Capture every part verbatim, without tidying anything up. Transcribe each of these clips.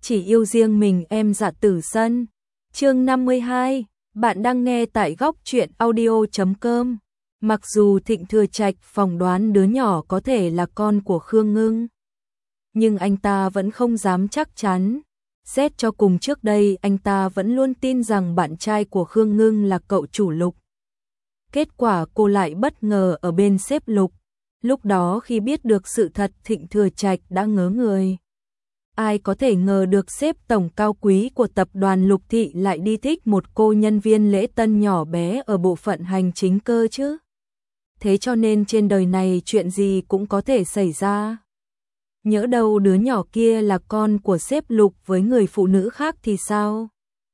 chỉ yêu riêng mình em Dạ Tử Sân. Chương năm mươi hai, bạn đang nghe tại góc truyện audio chấm com. Mặc dù Thịnh Thừa Trạch phỏng đoán đứa nhỏ có thể là con của Khương Ngưng, nhưng anh ta vẫn không dám chắc chắn. Xét cho cùng trước đây anh ta vẫn luôn tin rằng bạn trai của Khương Ngưng là cậu chủ Lục. Kết quả cô lại bất ngờ ở bên sếp Lục. Lúc đó khi biết được sự thật, Thịnh Thừa Trạch đã ngớ người. Ai có thể ngờ được sếp tổng cao quý của tập đoàn Lục Thị lại đi thích một cô nhân viên lễ tân nhỏ bé ở bộ phận hành chính cơ chứ. Thế cho nên trên đời này chuyện gì cũng có thể xảy ra. Nhỡ đâu đứa nhỏ kia là con của sếp Lục với người phụ nữ khác thì sao?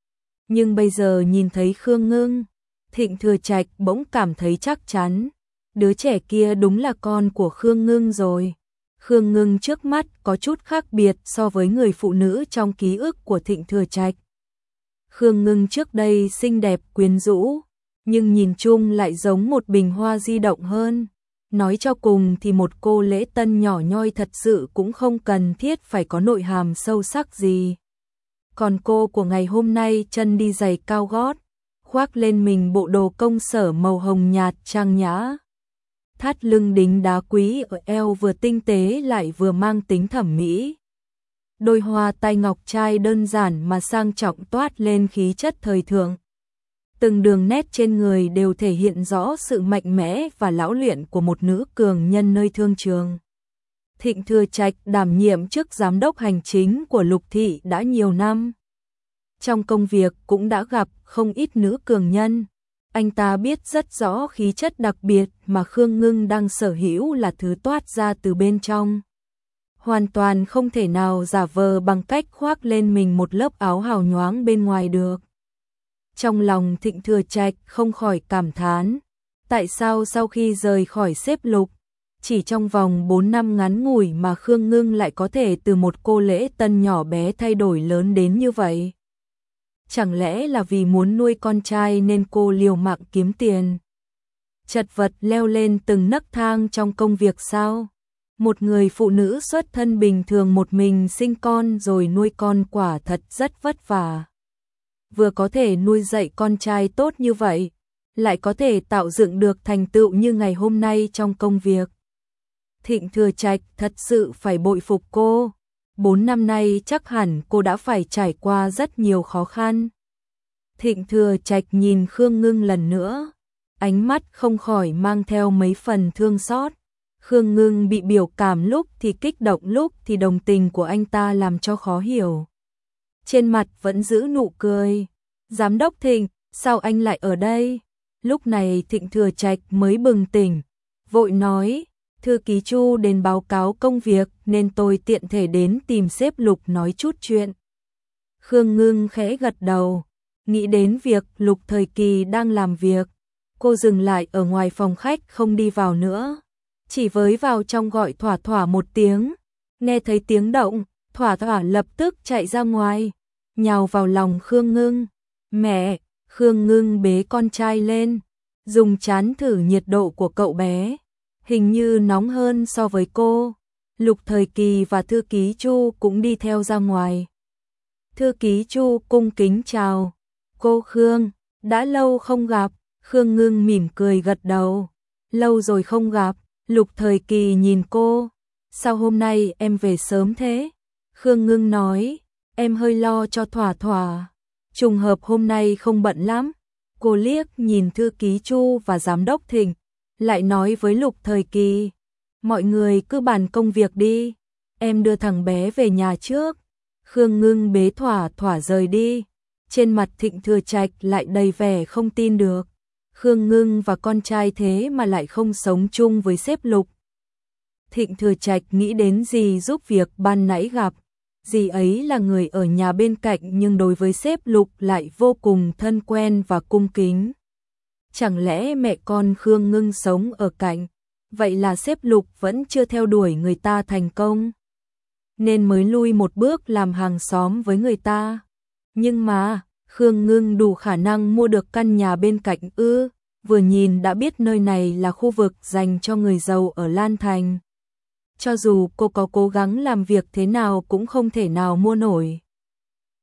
Nhưng bây giờ nhìn thấy Khương Ngưng, Thịnh Thừa Trạch bỗng cảm thấy chắc chắn. Đứa trẻ kia đúng là con của Khương Ngưng rồi. Khương Ngưng trước mắt có chút khác biệt so với người phụ nữ trong ký ức của Thịnh Thừa Trạch. Khương Ngưng trước đây xinh đẹp quyến rũ, nhưng nhìn chung lại giống một bình hoa di động hơn. Nói cho cùng thì một cô lễ tân nhỏ nhoi thật sự cũng không cần thiết phải có nội hàm sâu sắc gì. Còn cô của ngày hôm nay chân đi giày cao gót, khoác lên mình bộ đồ công sở màu hồng nhạt trang nhã. Thắt lưng đính đá quý ở eo vừa tinh tế lại vừa mang tính thẩm mỹ. Đôi hoa tai ngọc trai đơn giản mà sang trọng toát lên khí chất thời thượng. Từng đường nét trên người đều thể hiện rõ sự mạnh mẽ và lão luyện của một nữ cường nhân nơi thương trường. Thịnh Thừa Trạch đảm nhiệm chức giám đốc hành chính của Lục Thị đã nhiều năm. Trong công việc cũng đã gặp không ít nữ cường nhân. Anh ta biết rất rõ khí chất đặc biệt mà Khương Ngưng đang sở hữu là thứ toát ra từ bên trong. Hoàn toàn không thể nào giả vờ bằng cách khoác lên mình một lớp áo hào nhoáng bên ngoài được. Trong lòng Thịnh Thừa Trạch không khỏi cảm thán, tại sao sau khi rời khỏi sếp Lục, chỉ trong vòng bốn năm ngắn ngủi mà Khương Ngưng lại có thể từ một cô lễ tân nhỏ bé thay đổi lớn đến như vậy? Chẳng lẽ là vì muốn nuôi con trai nên cô liều mạng kiếm tiền, chật vật leo lên từng nấc thang trong công việc sao? Một người phụ nữ xuất thân bình thường một mình sinh con rồi nuôi con quả thật rất vất vả. Vừa có thể nuôi dạy con trai tốt như vậy, lại có thể tạo dựng được thành tựu như ngày hôm nay trong công việc. Thịnh Thừa Trạch thật sự phải bội phục cô. Bốn năm nay chắc hẳn cô đã phải trải qua rất nhiều khó khăn. Thịnh Thừa Trạch nhìn Khương Ngưng lần nữa, ánh mắt không khỏi mang theo mấy phần thương xót. Khương Ngưng bị biểu cảm lúc thì kích động lúc thì đồng tình của anh ta làm cho khó hiểu. Trên mặt vẫn giữ nụ cười. Giám đốc Thịnh, sao anh lại ở đây? Lúc này Thịnh Thừa Trạch mới bừng tỉnh, vội nói, thư ký Chu đến báo cáo công việc nên tôi tiện thể đến tìm sếp Lục nói chút chuyện. Khương Ngưng khẽ gật đầu, nghĩ đến việc Lục Thời Kỳ đang làm việc. Cô dừng lại ở ngoài phòng khách không đi vào nữa, chỉ với vào trong gọi Thỏa Thỏa một tiếng. Nghe thấy tiếng động, Thỏa Thỏa lập tức chạy ra ngoài, nhào vào lòng Khương Ngưng. Mẹ! Khương Ngưng bế con trai lên, dùng trán thử nhiệt độ của cậu bé. Hình như nóng hơn so với cô. Lục Thời Kỳ và thư ký Chu cũng đi theo ra ngoài. Thư ký Chu cung kính chào. Cô Khương, đã lâu không gặp. Khương Ngưng mỉm cười gật đầu. Lâu rồi không gặp. Lục Thời Kỳ nhìn cô. Sao hôm nay em về sớm thế? Khương Ngưng nói, em hơi lo cho Thỏa Thỏa. Trùng hợp hôm nay không bận lắm. Cô liếc nhìn thư ký Chu và giám đốc Thịnh, lại nói với Lục Thời Kỳ, mọi người cứ bàn công việc đi, em đưa thằng bé về nhà trước. Khương Ngưng bế Thỏa Thỏa rời đi, trên mặt Thịnh Thừa Trạch lại đầy vẻ không tin được. Khương Ngưng và con trai thế mà lại không sống chung với sếp Lục. Thịnh Thừa Trạch nghĩ đến dì giúp việc ban nãy gặp. Dì ấy là người ở nhà bên cạnh nhưng đối với sếp Lục lại vô cùng thân quen và cung kính. Chẳng lẽ mẹ con Khương Ngưng sống ở cạnh, vậy là sếp Lục vẫn chưa theo đuổi người ta thành công, nên mới lui một bước làm hàng xóm với người ta. Nhưng mà, Khương Ngưng đủ khả năng mua được căn nhà bên cạnh ư? Vừa nhìn đã biết nơi này là khu vực dành cho người giàu ở Lan Thành. Cho dù cô có cố gắng làm việc thế nào cũng không thể nào mua nổi.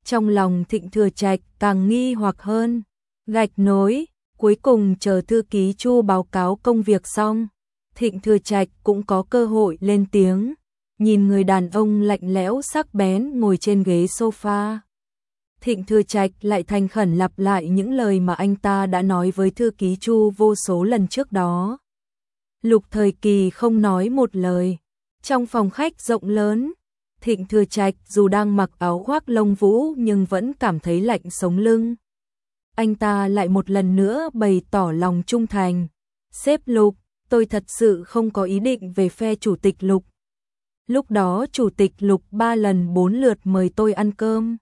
Trong lòng Thịnh Thừa Trạch càng nghi hoặc hơn. Gạch nối, cuối cùng chờ thư ký Chu báo cáo công việc xong, Thịnh Thừa Trạch cũng có cơ hội lên tiếng, nhìn người đàn ông lạnh lẽo sắc bén ngồi trên ghế sofa. Thịnh Thừa Trạch lại thành khẩn lặp lại những lời mà anh ta đã nói với thư ký Chu vô số lần trước đó. Lục Thời Kỳ không nói một lời. Trong phòng khách rộng lớn, Thịnh Thừa Trạch dù đang mặc áo khoác lông vũ nhưng vẫn cảm thấy lạnh sống lưng. Anh ta lại một lần nữa bày tỏ lòng trung thành. Sếp Lục, tôi thật sự không có ý định về phe chủ tịch Lục. Lúc đó chủ tịch Lục ba lần bốn lượt mời tôi ăn cơm.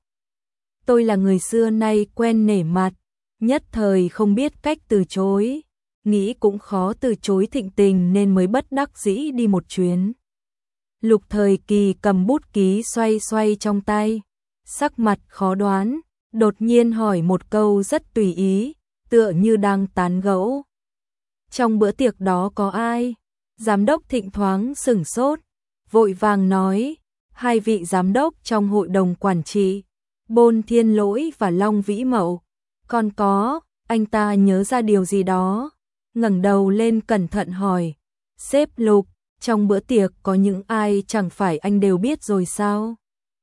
Tôi là người xưa nay quen nể mặt, nhất thời không biết cách từ chối. Nghĩ cũng khó từ chối Thịnh Tình nên mới bất đắc dĩ đi một chuyến. Lục Thời Kỳ cầm bút ký xoay xoay trong tay, sắc mặt khó đoán, đột nhiên hỏi một câu rất tùy ý, tựa như đang tán gẫu. Trong bữa tiệc đó có ai? Giám đốc Thịnh thoáng sửng sốt, vội vàng nói, hai vị giám đốc trong hội đồng quản trị, Bôn Thiên Lỗi và Long Vĩ Mậu. Còn có, anh ta nhớ ra điều gì đó, ngẩng đầu lên cẩn thận hỏi, sếp Lục, trong bữa tiệc có những ai chẳng phải anh đều biết rồi sao?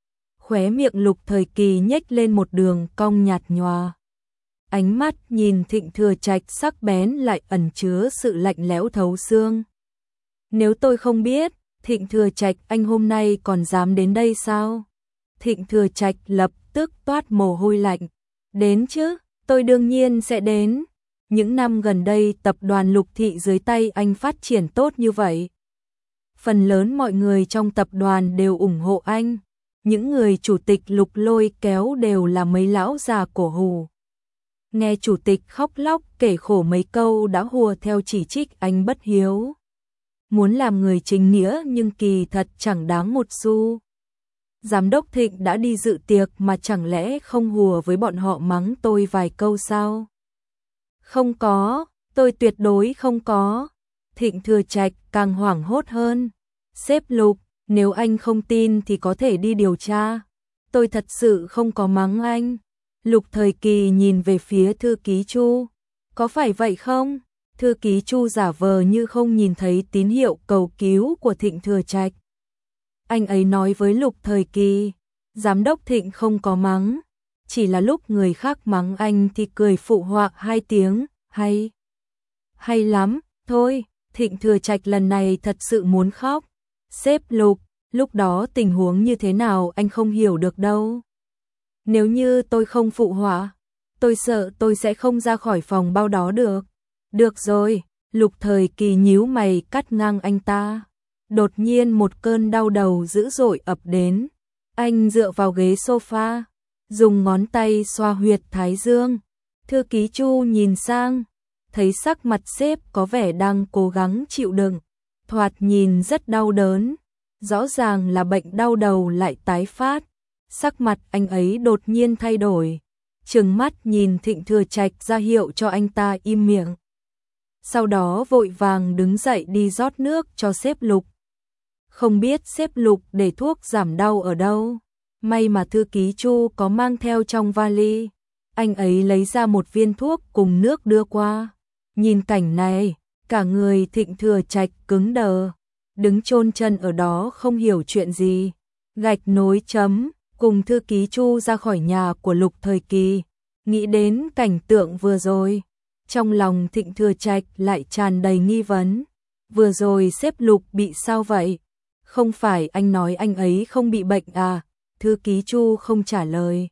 Khóe miệng Lục Thời Kỳ nhếch lên một đường cong nhạt nhòa. Ánh mắt nhìn Thịnh Thừa Trạch sắc bén lại ẩn chứa sự lạnh lẽo thấu xương. Nếu tôi không biết, Thịnh Thừa Trạch anh hôm nay còn dám đến đây sao? Thịnh Thừa Trạch lập tức toát mồ hôi lạnh. Đến chứ, tôi đương nhiên sẽ đến. Những năm gần đây tập đoàn Lục Thị dưới tay anh phát triển tốt như vậy. Phần lớn mọi người trong tập đoàn đều ủng hộ anh. Những người chủ tịch Lục lôi kéo đều là mấy lão già cổ hủ. Nghe chủ tịch khóc lóc kể khổ mấy câu đã hùa theo chỉ trích anh bất hiếu. Muốn làm người chính nghĩa nhưng kỳ thật chẳng đáng một xu. Giám đốc Thịnh đã đi dự tiệc mà chẳng lẽ không hùa với bọn họ mắng tôi vài câu sao? Không có, tôi tuyệt đối không có. Thịnh Thừa Trạch càng hoảng hốt hơn. Sếp Lục, nếu anh không tin thì có thể đi điều tra. Tôi thật sự không có mắng anh. Lục Thời Kỳ nhìn về phía thư ký Chu. Có phải vậy không? Thư ký Chu giả vờ như không nhìn thấy tín hiệu cầu cứu của Thịnh Thừa Trạch. Anh ấy nói với Lục Thời Kỳ, giám đốc Thịnh không có mắng, chỉ là lúc người khác mắng anh thì cười phụ họa hai tiếng, hay. Hay lắm, thôi, Thịnh Thừa Trạch lần này thật sự muốn khóc. Sếp Lục, lúc đó tình huống như thế nào anh không hiểu được đâu. Nếu như tôi không phụ họa, tôi sợ tôi sẽ không ra khỏi phòng bao đó được. Được rồi, Lục Thời Kỳ nhíu mày cắt ngang anh ta. Đột nhiên một cơn đau đầu dữ dội ập đến. Anh dựa vào ghế sofa, dùng ngón tay xoa huyệt thái dương. Thư ký Chu nhìn sang, thấy sắc mặt sếp có vẻ đang cố gắng chịu đựng, thoạt nhìn rất đau đớn, rõ ràng là bệnh đau đầu lại tái phát. Sắc mặt anh ấy đột nhiên thay đổi, trừng mắt nhìn Thịnh Thừa Trạch ra hiệu cho anh ta im miệng. Sau đó vội vàng đứng dậy đi rót nước cho sếp Lục. Không biết sếp Lục để thuốc giảm đau ở đâu. May mà thư ký Chu có mang theo trong vali. Anh ấy lấy ra một viên thuốc cùng nước đưa qua. Nhìn cảnh này, cả người Thịnh Thừa Trạch cứng đờ, đứng chôn chân ở đó không hiểu chuyện gì. Gạch nối chấm, cùng thư ký Chu ra khỏi nhà của Lục Thời Kỳ. Nghĩ đến cảnh tượng vừa rồi, trong lòng Thịnh Thừa Trạch lại tràn đầy nghi vấn. Vừa rồi sếp Lục bị sao vậy? Không phải anh nói anh ấy không bị bệnh à? Thư ký Chu không trả lời.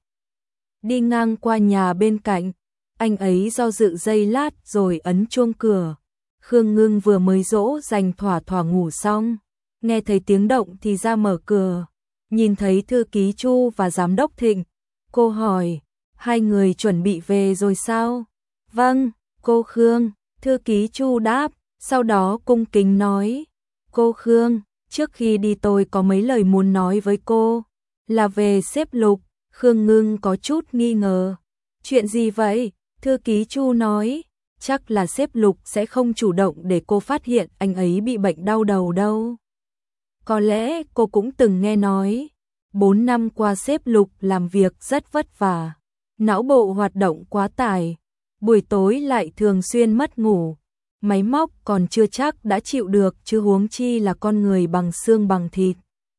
Đi ngang qua nhà bên cạnh, anh ấy do dự giây lát rồi ấn chuông cửa. Khương Ngưng vừa mới dỗ dành thỏa thỏa ngủ xong, nghe thấy tiếng động thì ra mở cửa, nhìn thấy thư ký Chu và giám đốc Thịnh. Cô hỏi, hai người chuẩn bị về rồi sao? Vâng, cô Khương, thư ký Chu đáp, sau đó cung kính nói, cô Khương, trước khi đi tôi có mấy lời muốn nói với cô, là về sếp Lục. Khương Ngưng có chút nghi ngờ. Chuyện gì vậy? Thư ký Chu nói, chắc là sếp Lục sẽ không chủ động để cô phát hiện anh ấy bị bệnh đau đầu đâu. Có lẽ cô cũng từng nghe nói, Bốn năm qua sếp Lục làm việc rất vất vả, não bộ hoạt động quá tải, buổi tối lại thường xuyên mất ngủ, máy móc còn chưa chắc đã chịu được chứ huống chi là con người bằng xương bằng thịt.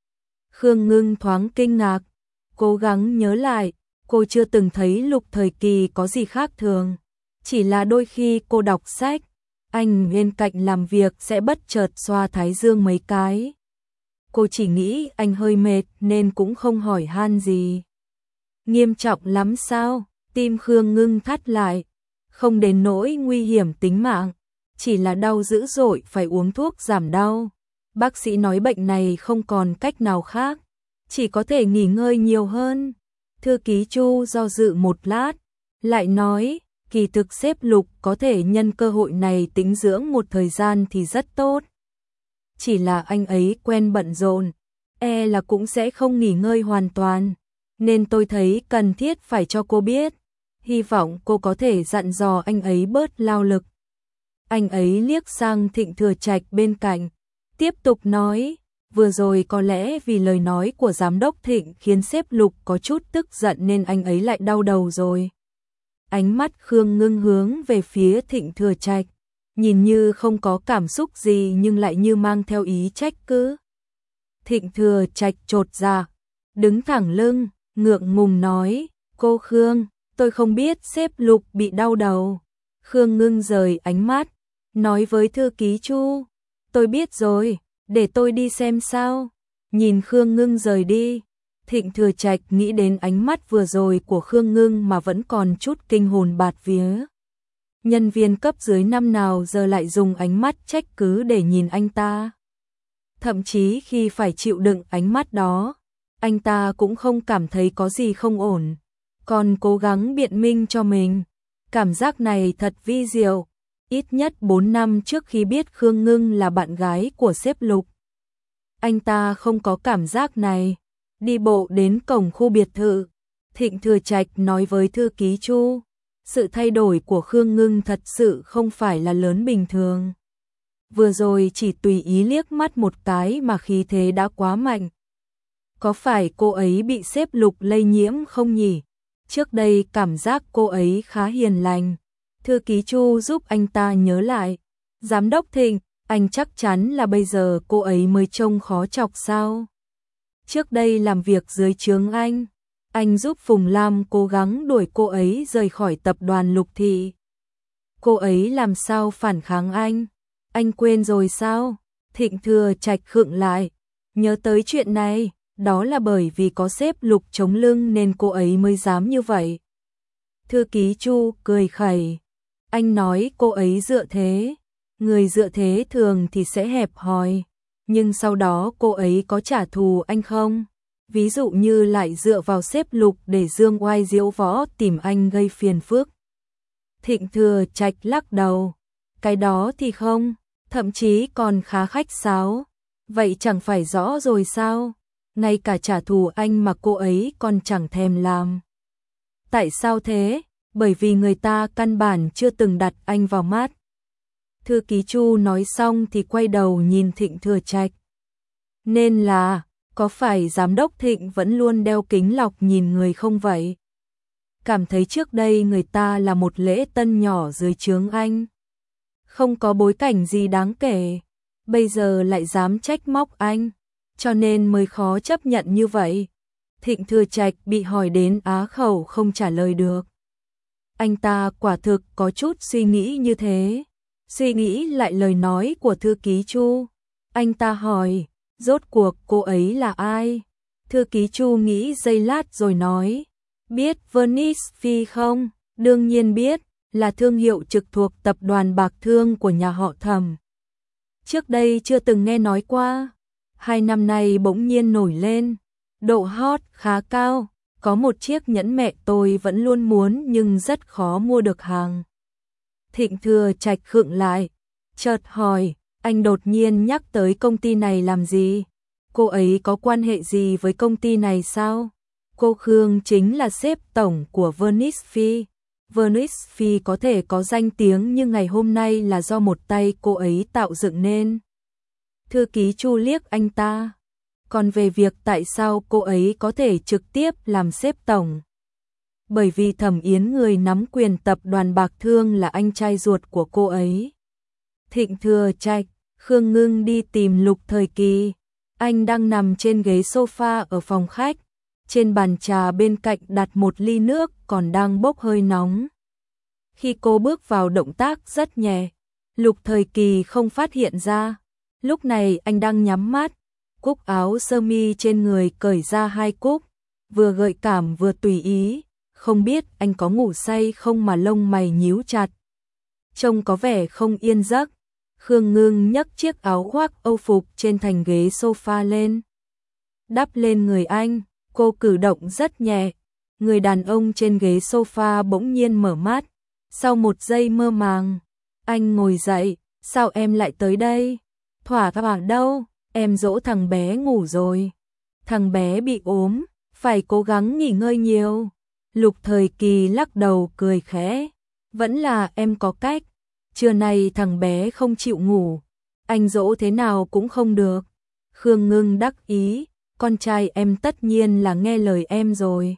Khương Ngưng thoáng kinh ngạc, cố gắng nhớ lại, cô chưa từng thấy Lục thời kỳ có gì khác thường, chỉ là đôi khi cô đọc sách, anh bên cạnh làm việc sẽ bất chợt xoa thái dương mấy cái. Cô chỉ nghĩ anh hơi mệt nên cũng không hỏi han gì. Nghiêm trọng lắm sao? Tim Khương Ngưng thắt lại, không đến nỗi nguy hiểm tính mạng, chỉ là đau dữ dội phải uống thuốc giảm đau. Bác sĩ nói bệnh này không còn cách nào khác, chỉ có thể nghỉ ngơi nhiều hơn. Thư ký Chu do dự một lát, lại nói, kỳ thực sếp Lục có thể nhân cơ hội này tĩnh dưỡng một thời gian thì rất tốt. Chỉ là anh ấy quen bận rộn, e là cũng sẽ không nghỉ ngơi hoàn toàn, nên tôi thấy cần thiết phải cho cô biết. Hy vọng cô có thể dặn dò anh ấy bớt lao lực. Anh ấy liếc sang Thịnh Thừa Trạch bên cạnh, tiếp tục nói, vừa rồi có lẽ vì lời nói của giám đốc Thịnh khiến sếp Lục có chút tức giận nên anh ấy lại đau đầu rồi. Ánh mắt Khương Ngưng hướng về phía Thịnh Thừa Trạch, nhìn như không có cảm xúc gì nhưng lại như mang theo ý trách cứ. Thịnh Thừa Trạch chột dạ, đứng thẳng lưng, ngượng ngùng nói, cô Khương, tôi không biết sếp Lục bị đau đầu. Khương Ngưng rời ánh mắt, nói với thư ký Chu, tôi biết rồi, để tôi đi xem sao. Nhìn Khương Ngưng rời đi, Thịnh Thừa Trạch nghĩ đến ánh mắt vừa rồi của Khương Ngưng mà vẫn còn chút kinh hồn bạt vía. Nhân viên cấp dưới năm nào giờ lại dùng ánh mắt trách cứ để nhìn anh ta. Thậm chí khi phải chịu đựng ánh mắt đó, anh ta cũng không cảm thấy có gì không ổn, còn cố gắng biện minh cho mình. Cảm giác này thật vi diệu. Ít nhất bốn năm trước khi biết Khương Ngưng là bạn gái của sếp Lục, anh ta không có cảm giác này. Đi bộ đến cổng khu biệt thự, Thịnh Thừa Trạch nói với thư ký Chu, sự thay đổi của Khương Ngưng thật sự không phải là lớn bình thường. Vừa rồi chỉ tùy ý liếc mắt một cái mà khí thế đã quá mạnh. Có phải cô ấy bị sếp Lục lây nhiễm không nhỉ? Trước đây cảm giác cô ấy khá hiền lành. Thư ký Chu giúp anh ta nhớ lại. Giám đốc Thịnh, anh chắc chắn là bây giờ cô ấy mới trông khó chọc sao? Trước đây làm việc dưới trướng anh, anh giúp Phùng Lam cố gắng đuổi cô ấy rời khỏi tập đoàn Lục Thị. Cô ấy làm sao phản kháng anh? Anh quên rồi sao? Thịnh Thừa Trạch khựng lại, nhớ tới chuyện này, đó là bởi vì có sếp Lục chống lưng nên cô ấy mới dám như vậy. Thư ký Chu cười khẩy, anh nói cô ấy dựa thế, người dựa thế thường thì sẽ hẹp hòi, nhưng sau đó cô ấy có trả thù anh không? Ví dụ như lại dựa vào sếp Lục để dương oai diễu võ tìm anh gây phiền phức. Thịnh Thừa Trạch lắc đầu, cái đó thì không, thậm chí còn khá khách sáo. Vậy chẳng phải rõ rồi sao? Ngay cả trả thù anh mà cô ấy còn chẳng thèm làm. Tại sao thế? Bởi vì người ta căn bản chưa từng đặt anh vào mắt. Thư ký Chu nói xong thì quay đầu nhìn Thịnh Thừa Trạch. Nên là, có phải giám đốc Thịnh vẫn luôn đeo kính lọc nhìn người không vậy? Cảm thấy trước đây người ta là một lễ tân nhỏ dưới trướng anh, không có bối cảnh gì đáng kể, bây giờ lại dám trách móc anh, cho nên mới khó chấp nhận như vậy. Thịnh Thừa Trạch bị hỏi đến á khẩu không trả lời được. Anh ta quả thực có chút suy nghĩ như thế, suy nghĩ lại lời nói của thư ký Chu. Anh ta hỏi, rốt cuộc cô ấy là ai? Thư ký Chu nghĩ giây lát rồi nói, biết Venice Phi không? Đương nhiên biết, là thương hiệu trực thuộc tập đoàn bạc thương của nhà họ Thẩm. Trước đây chưa từng nghe nói qua, hai năm nay bỗng nhiên nổi lên, độ hot khá cao, có một chiếc nhẫn mẹ tôi vẫn luôn muốn nhưng rất khó mua được hàng. Thịnh Thừa Trạch khựng lại, chợt hỏi, anh đột nhiên nhắc tới công ty này làm gì? Cô ấy có quan hệ gì với công ty này sao? Cô Khương chính là sếp tổng của Venice Phi. Venice Phi có thể có danh tiếng nhưng ngày hôm nay là do một tay cô ấy tạo dựng nên. Thư ký Chu liếc anh ta, Còn về việc tại sao cô ấy có thể trực tiếp làm sếp tổng? Bởi vì Thẩm Yến người nắm quyền tập đoàn Bạc Thương là anh trai ruột của cô ấy. Thịnh Thừa Trạch, Khương Ngưng đi tìm Lục Thời Kỳ. Anh đang nằm trên ghế sofa ở phòng khách. Trên bàn trà bên cạnh đặt một ly nước còn đang bốc hơi nóng. Khi cô bước vào động tác rất nhẹ, Lục Thời Kỳ không phát hiện ra. Lúc này anh đang nhắm mắt, cúc áo sơ mi trên người cởi ra hai cúc, vừa gợi cảm vừa tùy ý, không biết anh có ngủ say không mà lông mày nhíu chặt. Trông có vẻ không yên giấc. Khương Ngưng nhấc chiếc áo khoác âu phục trên thành ghế sofa lên, đắp lên người anh, cô cử động rất nhẹ. Người đàn ông trên ghế sofa bỗng nhiên mở mắt, sau một giây mơ màng, anh ngồi dậy, sao em lại tới đây? Thỏa thỏa đâu, em dỗ thằng bé ngủ rồi. Thằng bé bị ốm, phải cố gắng nghỉ ngơi nhiều. Lục Thời Kỳ lắc đầu cười khẽ, vẫn là em có cách. Trưa nay thằng bé không chịu ngủ, anh dỗ thế nào cũng không được. Khương Ngưng đắc ý, con trai em tất nhiên là nghe lời em rồi.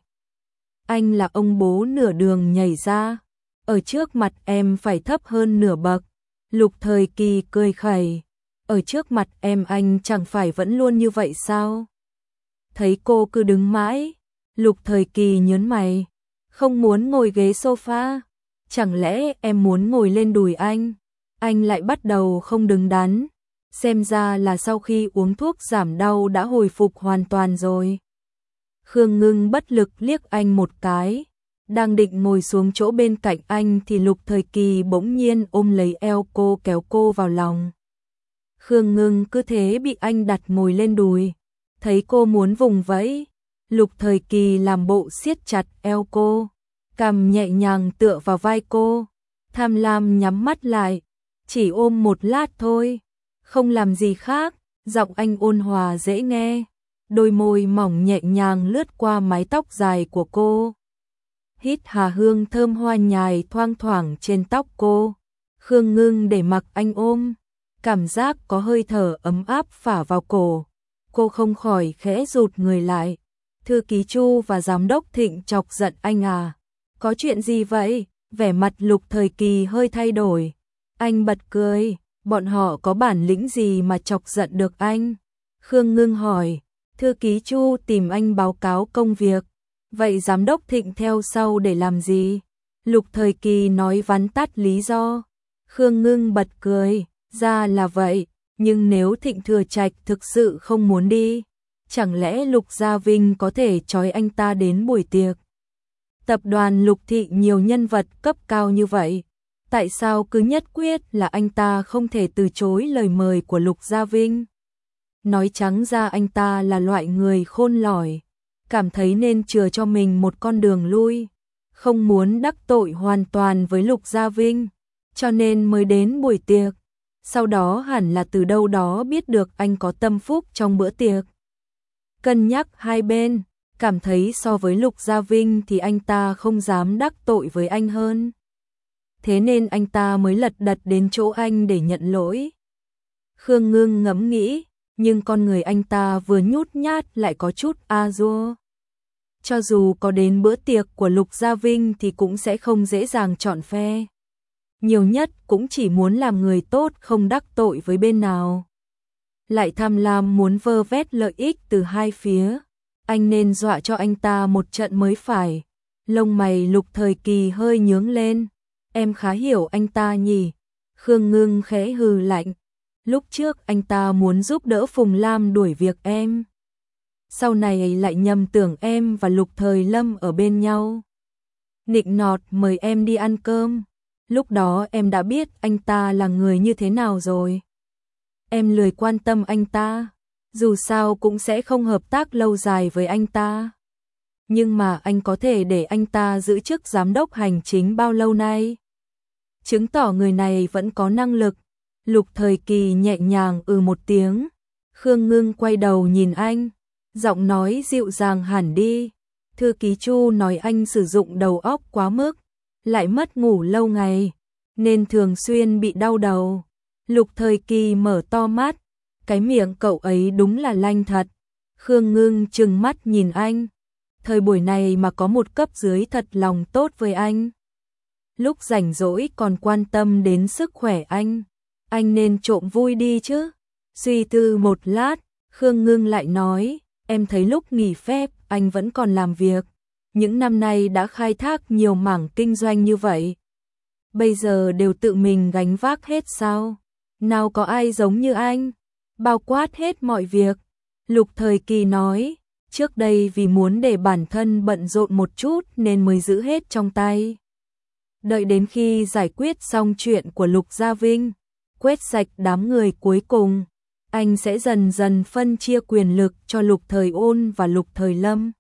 Anh là ông bố nửa đường nhảy ra, ở trước mặt em phải thấp hơn nửa bậc. Lục Thời Kỳ cười khẩy, ở trước mặt em anh chẳng phải vẫn luôn như vậy sao? Thấy cô cứ đứng mãi, Lục Thời Kỳ nhớn mày, không muốn ngồi ghế sofa. Chẳng lẽ em muốn ngồi lên đùi anh? Anh lại bắt đầu không đứng đắn. Xem ra là sau khi uống thuốc giảm đau đã hồi phục hoàn toàn rồi. Khương Ngưng bất lực liếc anh một cái. Đang định ngồi xuống chỗ bên cạnh anh thì Lục Thời Kỳ bỗng nhiên ôm lấy eo cô kéo cô vào lòng. Khương Ngưng cứ thế bị anh đặt ngồi lên đùi. Thấy cô muốn vùng vẫy, Lục Thời Kỳ làm bộ siết chặt eo cô, cằm nhẹ nhàng tựa vào vai cô. Tham lam nhắm mắt lại, chỉ ôm một lát thôi, không làm gì khác. Giọng anh ôn hòa dễ nghe, đôi môi mỏng nhẹ nhàng lướt qua mái tóc dài của cô, hít hà hương thơm hoa nhài thoang thoảng trên tóc cô. Khương Ngưng để mặc anh ôm, cảm giác có hơi thở ấm áp phả vào cổ, cô không khỏi khẽ rụt người lại. Thư ký Chu và giám đốc Thịnh chọc giận anh à? Có chuyện gì vậy? Vẻ mặt Lục Thời Kỳ hơi thay đổi. Anh bật cười, bọn họ có bản lĩnh gì mà chọc giận được anh? Khương Ngưng hỏi. Thư ký Chu tìm anh báo cáo công việc. Vậy giám đốc Thịnh theo sau để làm gì? Lục Thời Kỳ nói vắn tắt lý do. Khương Ngưng bật cười, ra là vậy, nhưng nếu Thịnh Thừa Trạch thực sự không muốn đi, chẳng lẽ Lục Gia Vinh có thể trói anh ta đến buổi tiệc? Tập đoàn Lục Thị nhiều nhân vật cấp cao như vậy, tại sao cứ nhất quyết là anh ta không thể từ chối lời mời của Lục Gia Vinh? Nói trắng ra anh ta là loại người khôn lỏi, cảm thấy nên chừa cho mình một con đường lui, không muốn đắc tội hoàn toàn với Lục Gia Vinh, cho nên mới đến buổi tiệc. Sau đó hẳn là từ đâu đó biết được anh có tâm phúc trong bữa tiệc. Cân nhắc hai bên, cảm thấy so với Lục Gia Vinh thì anh ta không dám đắc tội với anh hơn. Thế nên anh ta mới lật đật đến chỗ anh để nhận lỗi. Khương Ngưng ngẫm nghĩ, nhưng con người anh ta vừa nhút nhát lại có chút a dua. Cho dù có đến bữa tiệc của Lục Gia Vinh thì cũng sẽ không dễ dàng chọn phe. Nhiều nhất cũng chỉ muốn làm người tốt không đắc tội với bên nào. Lại tham lam muốn vơ vét lợi ích từ hai phía. Anh nên dọa cho anh ta một trận mới phải. Lông mày Lục Thời Kỳ hơi nhướng lên. Em khá hiểu anh ta nhỉ? Khương Ngưng khẽ hừ lạnh. Lúc trước anh ta muốn giúp đỡ Phùng Lam đuổi việc em. Sau này lại nhầm tưởng em và Lục Thời Lâm ở bên nhau. Nịnh nọt mời em đi ăn cơm. Lúc đó em đã biết anh ta là người như thế nào rồi. Em lười quan tâm anh ta, dù sao cũng sẽ không hợp tác lâu dài với anh ta. Nhưng mà anh có thể để anh ta giữ chức giám đốc hành chính bao lâu nay? Chứng tỏ người này vẫn có năng lực. Lục Thời Kỳ nhẹ nhàng ừ một tiếng. Khương Ngưng quay đầu nhìn anh, giọng nói dịu dàng hẳn đi. Thư ký Chu nói anh sử dụng đầu óc quá mức, lại mất ngủ lâu ngày, nên thường xuyên bị đau đầu. Lục Thời Kỳ mở to mắt, cái miệng cậu ấy đúng là lanh thật. Khương Ngưng trừng mắt nhìn anh. Thời buổi này mà có một cấp dưới thật lòng tốt với anh. Lúc rảnh rỗi còn quan tâm đến sức khỏe anh. Anh nên trộm vui đi chứ. Suy tư một lát, Khương Ngưng lại nói, em thấy lúc nghỉ phép anh vẫn còn làm việc. Những năm nay đã khai thác nhiều mảng kinh doanh như vậy. Bây giờ đều tự mình gánh vác hết sao? Nào có ai giống như anh, bao quát hết mọi việc. Lục Thời Kỳ nói, trước đây vì muốn để bản thân bận rộn một chút nên mới giữ hết trong tay. Đợi đến khi giải quyết xong chuyện của Lục Gia Vinh, quét sạch đám người cuối cùng, anh sẽ dần dần phân chia quyền lực cho Lục Thời Ôn và Lục Thời Lâm.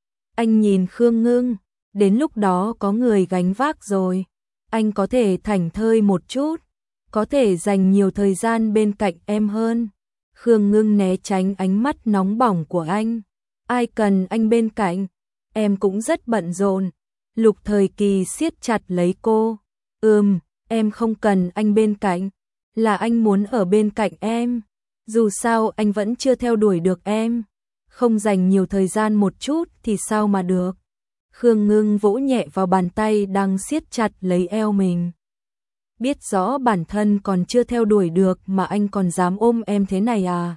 Anh nhìn Khương Ngưng, đến lúc đó có người gánh vác rồi, anh có thể thảnh thơi một chút, có thể dành nhiều thời gian bên cạnh em hơn. Khương Ngưng né tránh ánh mắt nóng bỏng của anh. Ai cần anh bên cạnh, em cũng rất bận rộn. Lục Thời Kỳ siết chặt lấy cô. Ừm, em không cần anh bên cạnh, là anh muốn ở bên cạnh em. Dù sao anh vẫn chưa theo đuổi được em, không dành nhiều thời gian một chút thì sao mà được. Khương Ngưng vỗ nhẹ vào bàn tay đang siết chặt lấy eo mình. Biết rõ bản thân còn chưa theo đuổi được mà anh còn dám ôm em thế này à?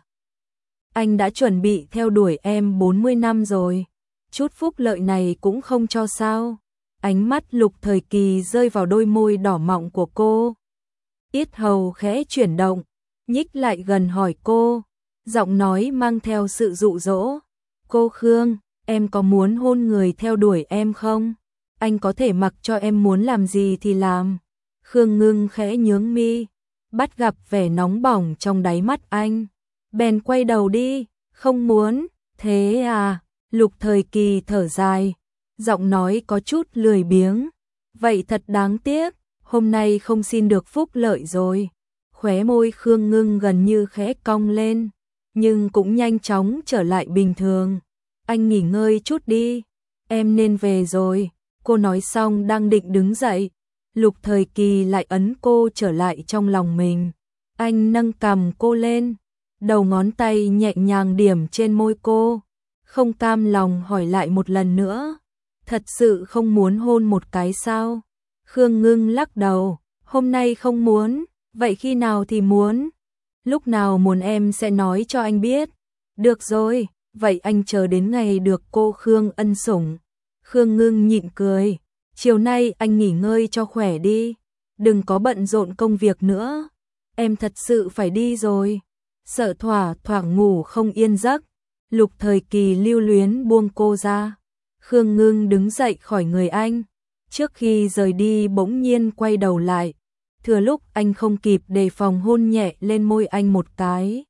Anh đã chuẩn bị theo đuổi em bốn mươi năm rồi, chút phúc lợi này cũng không cho sao? Ánh mắt Lục Thời Kỳ rơi vào đôi môi đỏ mọng của cô. Yết hầu khẽ chuyển động, nhích lại gần hỏi cô, giọng nói mang theo sự dụ dỗ. Cô Khương, em có muốn hôn người theo đuổi em không? Anh có thể mặc cho em muốn làm gì thì làm. Khương Ngưng khẽ nhướng mi, bắt gặp vẻ nóng bỏng trong đáy mắt anh. Bèn quay đầu đi, không muốn, thế à? Lục Thời Kỳ thở dài, giọng nói có chút lười biếng. Vậy thật đáng tiếc, hôm nay không xin được phúc lợi rồi. Khóe môi Khương Ngưng gần như khẽ cong lên, nhưng cũng nhanh chóng trở lại bình thường. Anh nghỉ ngơi chút đi, em nên về rồi. Cô nói xong đang định đứng dậy, Lục Thời Kỳ lại ấn cô trở lại trong lòng mình. Anh nâng cằm cô lên, đầu ngón tay nhẹ nhàng điểm trên môi cô, không cam lòng hỏi lại một lần nữa. Thật sự không muốn hôn một cái sao? Khương Ngưng lắc đầu, hôm nay không muốn, vậy khi nào thì muốn? Lúc nào muốn em sẽ nói cho anh biết. Được rồi, vậy anh chờ đến ngày được cô Khương ân sủng. Khương Ngưng nhịn cười, chiều nay anh nghỉ ngơi cho khỏe đi, đừng có bận rộn công việc nữa. Em thật sự phải đi rồi. Sợ thỏa thoảng ngủ không yên giấc, Lục Thời Kỳ lưu luyến buông cô ra. Khương Ngưng đứng dậy khỏi người anh, trước khi rời đi bỗng nhiên quay đầu lại, thừa lúc anh không kịp đề phòng hôn nhẹ lên môi anh một cái.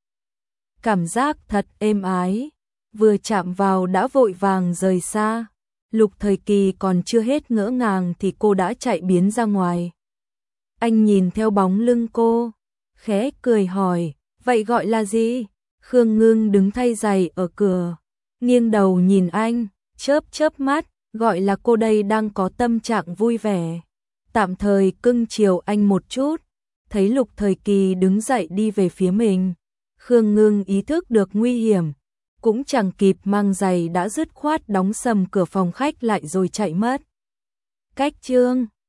Cảm giác thật êm ái, vừa chạm vào đã vội vàng rời xa. Lục Thời Kỳ còn chưa hết ngỡ ngàng thì cô đã chạy biến ra ngoài. Anh nhìn theo bóng lưng cô, khẽ cười hỏi, vậy gọi là gì? Khương Ngưng đứng thay giày ở cửa, nghiêng đầu nhìn anh, chớp chớp mắt, gọi là cô đây đang có tâm trạng vui vẻ. Tạm thời cưng chiều anh một chút. Thấy Lục Thời Kỳ đứng dậy đi về phía mình, Khương Ngưng ý thức được nguy hiểm, cũng chẳng kịp mang giày đã dứt khoát đóng sầm cửa phòng khách lại rồi chạy mất. Cách chương